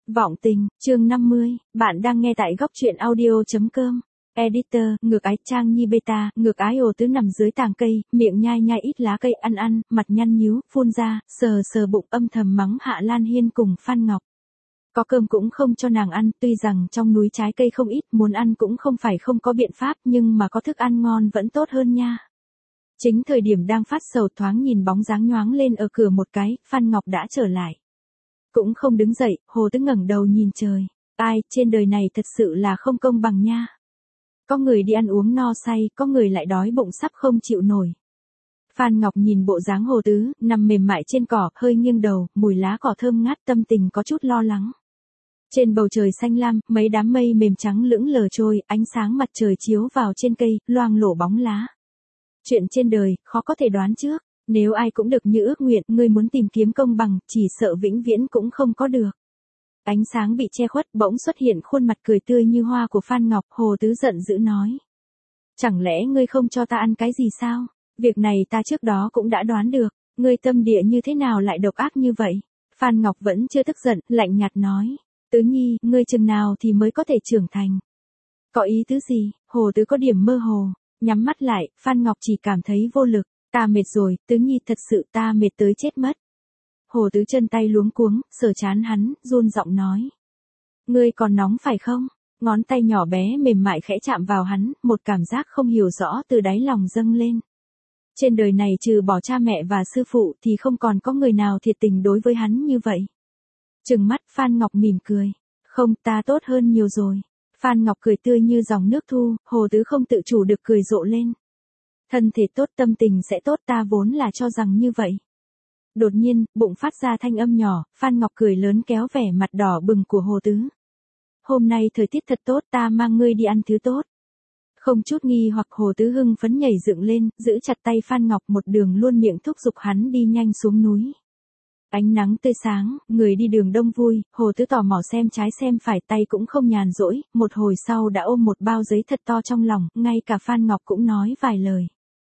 Vọng tình, chương 50, bạn đang nghe tại góc truyện audio.com. Editor, ngược ái Trang Nhi Beta, ngược ái ồ tứ nằm dưới tàng cây, miệng nhai nhai ít lá cây ăn, mặt nhăn nhíu, phun ra, sờ sờ bụng âm thầm mắng Hạ Lan Hiên cùng Phan Ngọc. Có cơm cũng không cho nàng ăn, tuy rằng trong núi trái cây không ít, muốn ăn cũng không phải không có biện pháp, nhưng mà có thức ăn ngon vẫn tốt hơn nha. Chính thời điểm đang phát sầu thoáng nhìn bóng dáng nhoáng lên ở cửa một cái, Phan Ngọc đã trở lại. Cũng không đứng dậy, Hồ Tứ ngẩng đầu nhìn trời. Ai, trên đời này thật sự là không công bằng nha. Có người đi ăn uống no say, có người lại đói bụng sắp không chịu nổi. Phan Ngọc nhìn bộ dáng Hồ Tứ, nằm mềm mại trên cỏ, hơi nghiêng đầu, mùi lá cỏ thơm ngát, tâm tình có chút lo lắng. Trên bầu trời xanh lam, mấy đám mây mềm trắng lững lờ trôi, ánh sáng mặt trời chiếu vào trên cây, loang lổ bóng lá. Chuyện trên đời, khó có thể đoán trước. Nếu ai cũng được như ước nguyện, ngươi muốn tìm kiếm công bằng, chỉ sợ vĩnh viễn cũng không có được. Ánh sáng bị che khuất, bỗng xuất hiện khuôn mặt cười tươi như hoa của Phan Ngọc, Hồ Tứ giận dữ nói. Chẳng lẽ ngươi không cho ta ăn cái gì sao? Việc này ta trước đó cũng đã đoán được, ngươi tâm địa như thế nào lại độc ác như vậy? Phan Ngọc vẫn chưa tức giận, lạnh nhạt nói. Tứ Nhi, ngươi chừng nào thì mới có thể trưởng thành? Có ý tứ gì? Hồ Tứ có điểm mơ hồ, nhắm mắt lại, Phan Ngọc chỉ cảm thấy vô lực. Ta mệt rồi, Tứ Nhi thật sự ta mệt tới chết mất. Hồ Tứ chân tay luống cuống, sờ chán hắn, run giọng nói. Ngươi còn nóng phải không? Ngón tay nhỏ bé mềm mại khẽ chạm vào hắn, một cảm giác không hiểu rõ từ đáy lòng dâng lên. Trên đời này trừ bỏ cha mẹ và sư phụ thì không còn có người nào thiệt tình đối với hắn như vậy. Trừng mắt Phan Ngọc mỉm cười. Không, ta tốt hơn nhiều rồi. Phan Ngọc cười tươi như dòng nước thu, Hồ Tứ không tự chủ được cười rộ lên. Thân thể tốt tâm tình sẽ tốt, ta vốn là cho rằng như vậy. Đột nhiên, bụng phát ra thanh âm nhỏ, Phan Ngọc cười lớn kéo vẻ mặt đỏ bừng của Hồ Tứ. Hôm nay thời tiết thật tốt, ta mang ngươi đi ăn thứ tốt. Không chút nghi hoặc Hồ Tứ hưng phấn nhảy dựng lên, giữ chặt tay Phan Ngọc một đường luôn miệng thúc giục hắn đi nhanh xuống núi. Ánh nắng tươi sáng, người đi đường đông vui, Hồ Tứ tò mò xem trái xem phải, tay cũng không nhàn rỗi, một hồi sau đã ôm một bao giấy thật to trong lòng, ngay cả Phan Ngọc cũng nói vài lời.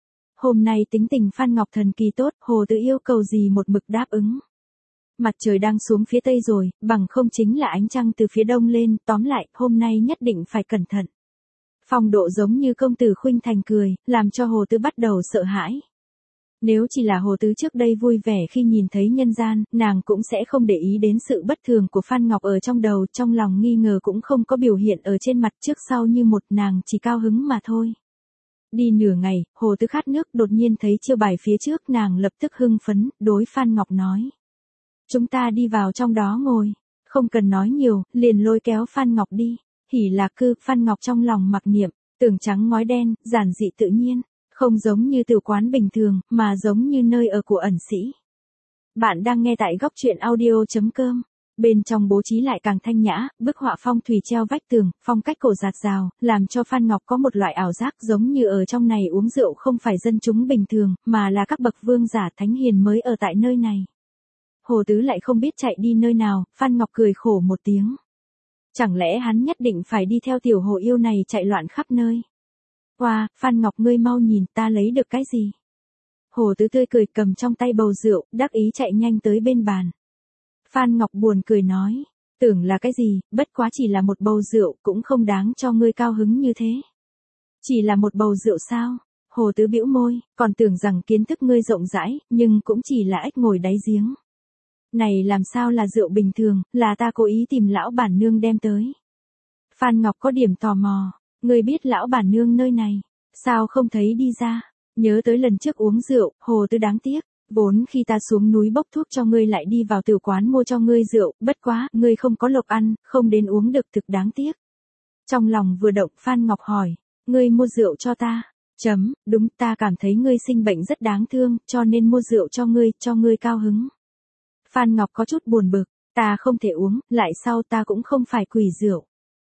Hôm nay tính tình Phan Ngọc thần kỳ tốt, Hồ Tứ yêu cầu gì một mực đáp ứng. Mặt trời đang xuống phía tây rồi, bằng không chính là ánh trăng từ phía đông lên, tóm lại, hôm nay nhất định phải cẩn thận. Phong độ giống như công tử khuynh thành cười, làm cho Hồ Tứ bắt đầu sợ hãi. Nếu chỉ là Hồ Tứ trước đây vui vẻ khi nhìn thấy nhân gian, nàng cũng sẽ không để ý đến sự bất thường của Phan Ngọc ở trong đầu, trong lòng nghi ngờ cũng không có biểu hiện ở trên mặt, trước sau như một, nàng chỉ cao hứng mà thôi. Đi nửa ngày, Hồ Tứ khát nước, đột nhiên thấy chiêu bài phía trước, nàng lập tức hưng phấn, đối Phan Ngọc nói. Chúng ta đi vào trong đó ngồi, không cần nói nhiều, liền lôi kéo Phan Ngọc đi. Hỉ là cư, Phan Ngọc trong lòng mặc niệm, tường trắng ngói đen, giản dị tự nhiên, không giống như tử quán bình thường, mà giống như nơi ở của ẩn sĩ. Bạn đang nghe tại góc truyện audio.com. Bên trong bố trí lại càng thanh nhã, bức họa phong thủy treo vách tường, phong cách cổ dạt dào, làm cho Phan Ngọc có một loại ảo giác giống như ở trong này uống rượu không phải dân chúng bình thường, mà là các bậc vương giả thánh hiền mới ở tại nơi này. Hồ Tứ lại không biết chạy đi nơi nào, Phan Ngọc cười khổ một tiếng. Chẳng lẽ hắn nhất định phải đi theo tiểu hồ yêu này chạy loạn khắp nơi? Wow, Phan Ngọc ngươi mau nhìn, ta lấy được cái gì? Hồ Tứ tươi cười cầm trong tay bầu rượu, đắc ý chạy nhanh tới bên bàn. Phan Ngọc buồn cười nói, tưởng là cái gì, bất quá chỉ là một bầu rượu, cũng không đáng cho ngươi cao hứng như thế. Chỉ là một bầu rượu sao? Hồ Tứ bĩu môi, còn tưởng rằng kiến thức ngươi rộng rãi, nhưng cũng chỉ là ếch ngồi đáy giếng. Này làm sao là rượu bình thường, là ta cố ý tìm lão bản nương đem tới. Phan Ngọc có điểm tò mò, ngươi biết lão bản nương nơi này, sao không thấy đi ra? Nhớ tới lần trước uống rượu, Hồ Tứ đáng tiếc. Vốn khi ta xuống núi bốc thuốc cho ngươi lại đi vào tử quán mua cho ngươi rượu, bất quá, ngươi không có lộc ăn, không đến uống được, thực đáng tiếc. Trong lòng vừa động, Phan Ngọc hỏi, ngươi mua rượu cho ta? Đúng, ta cảm thấy ngươi sinh bệnh rất đáng thương, cho nên mua rượu cho ngươi cao hứng. Phan Ngọc có chút buồn bực, ta không thể uống, lại sau ta cũng không phải quỷ rượu.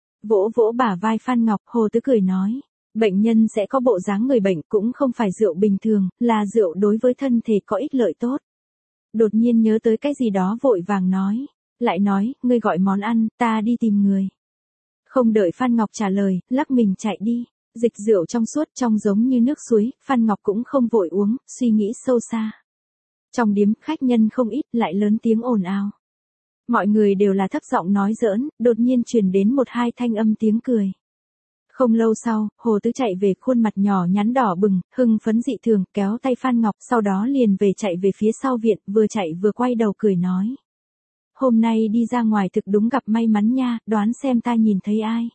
Vỗ vỗ bả vai Phan Ngọc, Hồ Tứ cười nói. Bệnh nhân sẽ có bộ dáng người bệnh, cũng không phải rượu bình thường, là rượu đối với thân thể có ích lợi tốt. Đột nhiên nhớ tới cái gì đó vội vàng nói. Lại nói, ngươi gọi món ăn, ta đi tìm người. Không đợi Phan Ngọc trả lời, lắc mình chạy đi. Dịch rượu trong suốt trong giống như nước suối, Phan Ngọc cũng không vội uống, suy nghĩ sâu xa. Trong điếm khách nhân không ít, lại lớn tiếng ồn ào. Mọi người đều là thấp giọng nói giỡn, đột nhiên truyền đến một hai thanh âm tiếng cười. Không lâu sau, Hồ Tứ chạy về, khuôn mặt nhỏ nhắn đỏ bừng, hưng phấn dị thường, kéo tay Phan Ngọc, sau đó liền về chạy về phía sau viện, vừa chạy vừa quay đầu cười nói. Hôm nay đi ra ngoài thực đúng gặp may mắn nha, đoán xem ta nhìn thấy ai.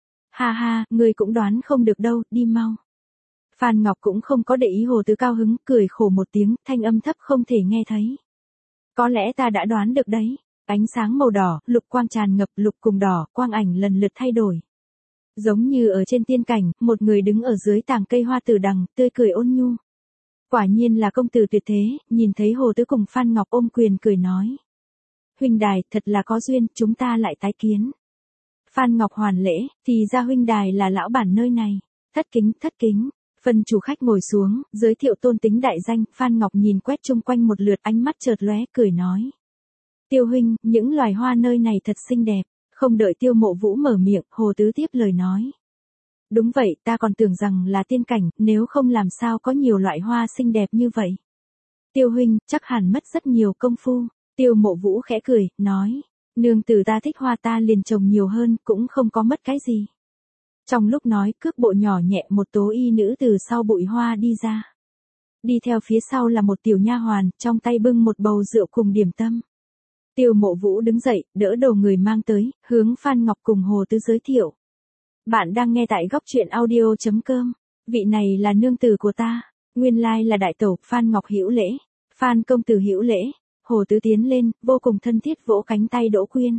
Ha ha, ngươi cũng đoán không được đâu, đi mau. Phan Ngọc cũng không có để ý Hồ Tứ cao hứng, cười khổ một tiếng, thanh âm thấp không thể nghe thấy. Có lẽ ta đã đoán được đấy. Ánh sáng màu đỏ, lục quang tràn ngập, lục cùng đỏ, quang ảnh lần lượt thay đổi. Giống như ở trên tiên cảnh, một người đứng ở dưới tàng cây hoa tử đằng, tươi cười ôn nhu. Quả nhiên là công tử tuyệt thế, nhìn thấy Hồ Tứ cùng Phan Ngọc ôm quyền cười nói. Huynh đài, thật là có duyên, chúng ta lại tái kiến. Phan Ngọc hoàn lễ, thì ra huynh đài là lão bản nơi này. Thất kính, thất kính. Phần chủ khách ngồi xuống, giới thiệu tôn tính đại danh, Phan Ngọc nhìn quét chung quanh một lượt, ánh mắt chợt lóe, cười nói. Tiêu huynh, những loài hoa nơi này thật xinh đẹp. Không đợi Tiêu Mộ Vũ mở miệng, Hồ Tứ tiếp lời nói. Đúng vậy, ta còn tưởng rằng là tiên cảnh, nếu không làm sao có nhiều loại hoa xinh đẹp như vậy. Tiêu huynh, chắc hẳn mất rất nhiều công phu. Tiêu Mộ Vũ khẽ cười, nói. Nương tử ta thích hoa ta liền trồng nhiều hơn, cũng không có mất cái gì. Trong lúc nói, cước bộ nhỏ nhẹ một tố y nữ từ sau bụi hoa đi ra. Đi theo phía sau là một tiểu nha hoàn, trong tay bưng một bầu rượu cùng điểm tâm. Tiêu Mộ Vũ đứng dậy, đỡ đầu người mang tới, hướng Phan Ngọc cùng Hồ Tứ giới thiệu. Bạn đang nghe tại góc truyện audio.com. Vị này là nương tử của ta, nguyên lai là đại tẩu. Phan Ngọc hữu lễ. Phan công tử hữu lễ. Hồ Tứ tiến lên, vô cùng thân thiết vỗ cánh tay Đỗ Quyên.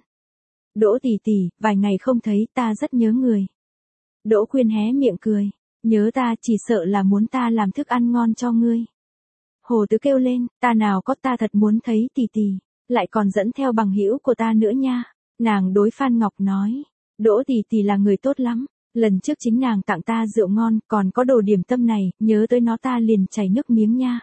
Đỗ tỷ tỷ, vài ngày không thấy, ta rất nhớ người. Đỗ Quyên hé miệng cười. Nhớ ta, chỉ sợ là muốn ta làm thức ăn ngon cho ngươi. Hồ Tứ kêu lên, ta nào có, ta thật muốn thấy tỷ tỷ. Lại còn dẫn theo bằng hữu của ta nữa nha. Nàng đối Phan Ngọc nói. Đỗ tỷ tỷ là người tốt lắm. Lần trước chính nàng tặng ta rượu ngon, còn có đồ điểm tâm này, nhớ tới nó ta liền chảy nước miếng nha.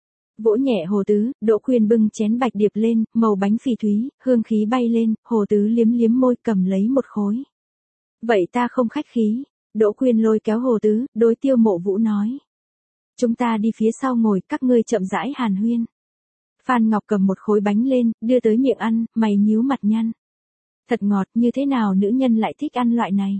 Vỗ nhẹ Hồ Tứ, Đỗ Quyên bưng chén bạch điệp lên, màu bánh phỉ thúy, hương khí bay lên, Hồ Tứ liếm liếm môi cầm lấy một khối. Vậy ta không khách khí. Đỗ Quyên lôi kéo Hồ Tứ, đối Tiêu Mộ Vũ nói. Chúng ta đi phía sau ngồi, các ngươi chậm rãi hàn huyên. Phan Ngọc cầm một khối bánh lên, đưa tới miệng ăn, mày nhíu mặt nhăn. Thật ngọt, như thế nào nữ nhân lại thích ăn loại này?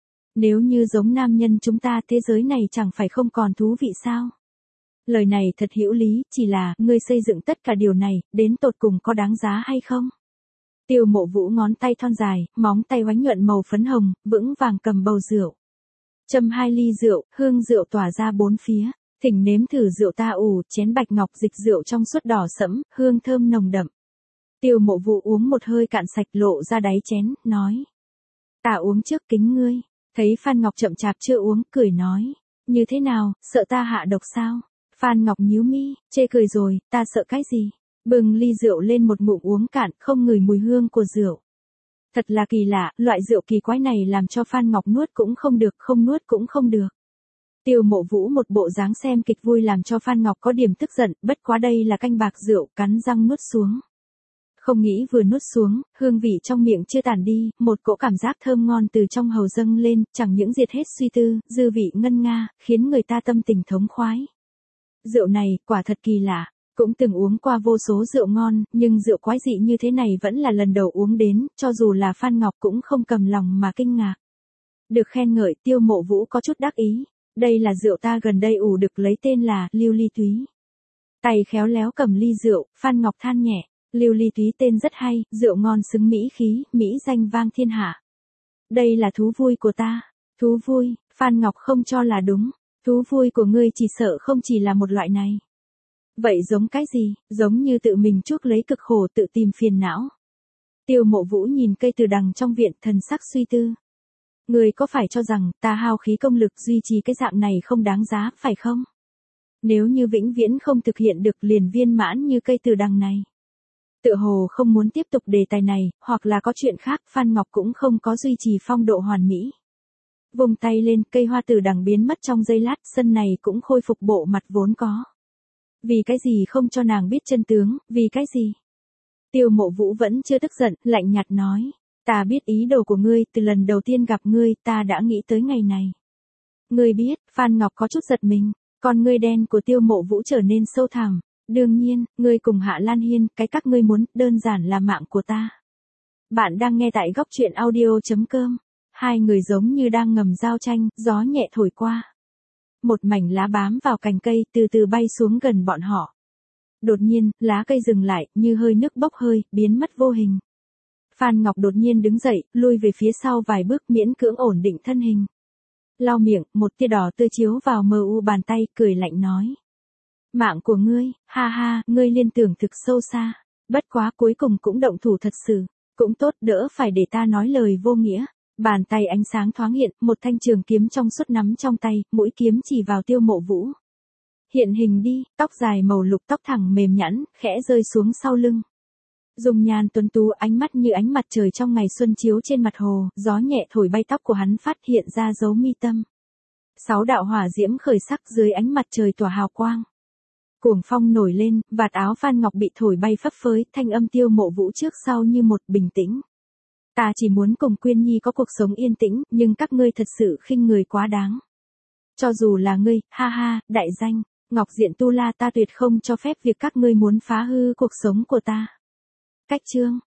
Nếu như giống nam nhân chúng ta, thế giới này chẳng phải không còn thú vị sao? Lời này thật hữu lý, chỉ là, ngươi xây dựng tất cả điều này, đến tột cùng có đáng giá hay không? Tiêu Mộ Vũ ngón tay thon dài, móng tay oánh nhuận màu phấn hồng, vững vàng cầm bầu rượu. Châm 2 ly rượu, hương rượu tỏa ra bốn phía. Thỉnh nếm thử rượu ta ủ, chén bạch ngọc dịch rượu trong suốt đỏ sẫm, hương thơm nồng đậm. Tiêu Mộ Vũ uống một hơi cạn sạch lộ ra đáy chén, nói. Ta uống trước kính ngươi. Thấy Phan Ngọc chậm chạp chưa uống, cười nói. Như thế nào, sợ ta hạ độc sao? Phan Ngọc nhíu mi, chê cười rồi, ta sợ cái gì? Bừng ly rượu lên một ngụm uống cạn, không ngửi mùi hương của rượu. Thật là kỳ lạ, loại rượu kỳ quái này làm cho Phan Ngọc nuốt cũng không được, không nuốt cũng không được. Tiêu Mộ Vũ một bộ dáng xem kịch vui làm cho Phan Ngọc có điểm tức giận, bất quá đây là canh bạc rượu, cắn răng nuốt xuống. Không nghĩ vừa nuốt xuống, hương vị trong miệng chưa tản đi, một cỗ cảm giác thơm ngon từ trong hầu dâng lên, chẳng những diệt hết suy tư, dư vị ngân nga, khiến người ta tâm tình thống khoái. Rượu này, quả thật kỳ lạ. Cũng từng uống qua vô số rượu ngon, nhưng rượu quái dị như thế này vẫn là lần đầu uống đến, cho dù là Phan Ngọc cũng không cầm lòng mà kinh ngạc. Được khen ngợi, Tiêu Mộ Vũ có chút đắc ý. Đây là rượu ta gần đây ủ được lấy tên là Lưu Ly Túy. Tay khéo léo cầm ly rượu, Phan Ngọc than nhẹ. Lưu Ly Túy tên rất hay, rượu ngon xứng mỹ khí, mỹ danh vang thiên hạ. Đây là thú vui của ta. Thú vui, Phan Ngọc không cho là đúng. Thú vui của ngươi chỉ sợ không chỉ là một loại này. Vậy giống cái gì? Giống như tự mình chuốc lấy cực khổ tự tìm phiền não. Tiêu Mộ Vũ nhìn cây từ đằng trong viện, thần sắc suy tư. Ngươi có phải cho rằng ta hao khí công lực duy trì cái dạng này không đáng giá, phải không? Nếu như vĩnh viễn không thực hiện được liền viên mãn như cây từ đằng này. Tựa hồ không muốn tiếp tục đề tài này, hoặc là có chuyện khác, Phan Ngọc cũng không có duy trì phong độ hoàn mỹ. Vùng tay lên, cây hoa từ đằng biến mất trong giây lát, sân này cũng khôi phục bộ mặt vốn có. Vì cái gì không cho nàng biết chân tướng, vì cái gì? Tiêu Mộ Vũ vẫn chưa tức giận, lạnh nhạt nói. Ta biết ý đồ của ngươi, từ lần đầu tiên gặp ngươi, ta đã nghĩ tới ngày này. Ngươi biết, Phan Ngọc có chút giật mình, con ngươi đen của Tiêu Mộ Vũ trở nên sâu thẳm. Đương nhiên, ngươi cùng Hạ Lan Hiên, cái các ngươi muốn, đơn giản là mạng của ta. Bạn đang nghe tại góc truyện audio.com. Hai người giống như đang ngầm giao tranh, gió nhẹ thổi qua. Một mảnh lá bám vào cành cây từ từ bay xuống gần bọn họ. Đột nhiên, lá cây dừng lại, như hơi nước bốc hơi, biến mất vô hình. Phan Ngọc đột nhiên đứng dậy, lui về phía sau vài bước miễn cưỡng ổn định thân hình. Lau miệng, một tia đỏ tươi chiếu vào mờ u bàn tay, cười lạnh nói. Mạng của ngươi, ha ha, ngươi liên tưởng thực sâu xa. Bất quá cuối cùng cũng động thủ thật sự. Cũng tốt, đỡ phải để ta nói lời vô nghĩa. Bàn tay ánh sáng thoáng hiện, một thanh trường kiếm trong suốt nắm trong tay, mũi kiếm chỉ vào Tiêu Mộ Vũ. Hiện hình đi, tóc dài màu lục, tóc thẳng mềm nhẵn, khẽ rơi xuống sau lưng. Dung nhan tuấn tú, ánh mắt như ánh mặt trời trong ngày xuân chiếu trên mặt hồ, gió nhẹ thổi bay tóc của hắn phát hiện ra dấu mi tâm. 6 đạo hỏa diễm khởi sắc dưới ánh mặt trời tỏa hào quang. Cuồng phong nổi lên, vạt áo Phan Ngọc bị thổi bay phấp phới, thanh âm Tiêu Mộ Vũ trước sau như một, bình tĩnh. Ta chỉ muốn cùng Quyên Nhi có cuộc sống yên tĩnh, nhưng các ngươi thật sự khinh người quá đáng. Cho dù là ngươi, ha ha, đại danh, Ngọc Diện Tu La, ta tuyệt không cho phép việc các ngươi muốn phá hư cuộc sống của ta. Cách chương